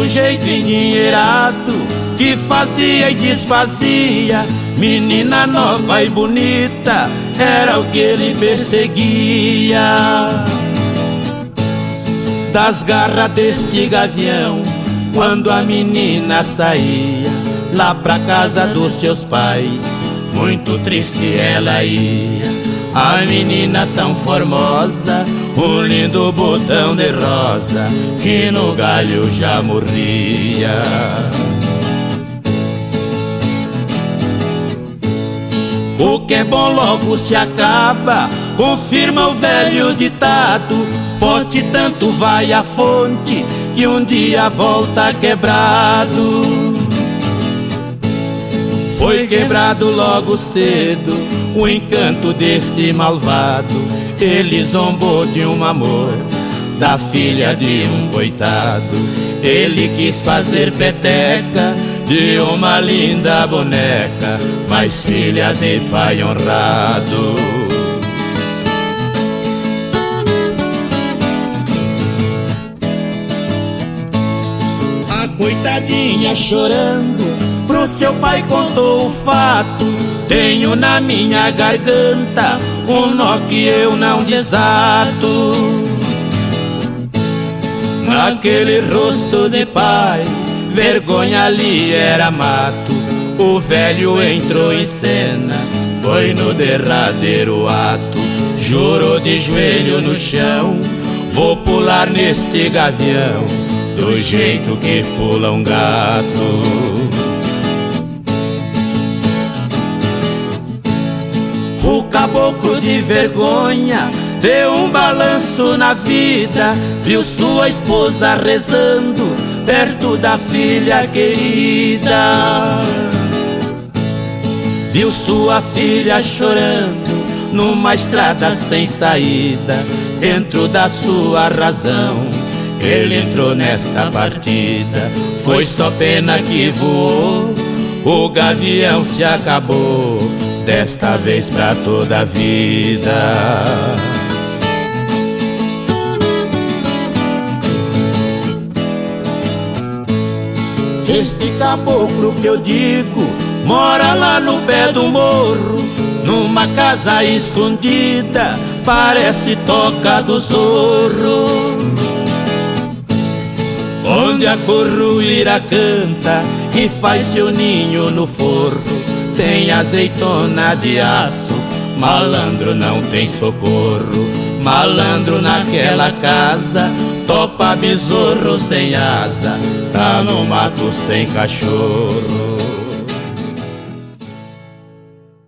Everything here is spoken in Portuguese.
um jeito endinheirado que fazia e desfazia. Menina nova e bonita era o que ele perseguia. Das garras deste gavião, quando a menina saía lá pra casa dos seus pais, muito triste ela ia. A menina tão formosa, um lindo botão de rosa, que no galho já morria. O que é bom logo se acaba, confirma o velho ditado. Pote tanto vai à fonte, que um dia volta quebrado. Foi quebrado logo cedo o encanto deste malvado. Ele zombou de um amor da filha de um coitado. Ele quis fazer peteca de uma linda boneca, mas filha de pai honrado. A coitadinha chorando pro seu pai contou o fato. Tenho na minha garganta um nó que eu não desato. Naquele rosto de pai, vergonha ali era mato. O velho entrou em cena, foi no derradeiro ato. Jurou de joelho no chão, vou pular neste gavião, do jeito que pula um gato. O caboclo de vergonha deu um balanço na vida, viu sua esposa rezando perto da filha querida. Viu sua filha chorando numa estrada sem saída. Dentro da sua razão ele entrou nesta partida. Foi só pena que voou, o gavião se acabou, desta vez pra toda a vida. Este caboclo que eu digo mora lá no pé do morro, numa casa escondida, parece toca do zorro, onde a curruíra canta e faz seu ninho no forro. Tem azeitona de aço, malandro não tem socorro. Malandro naquela casa, topa besouro sem asa, tá no mato sem cachorro.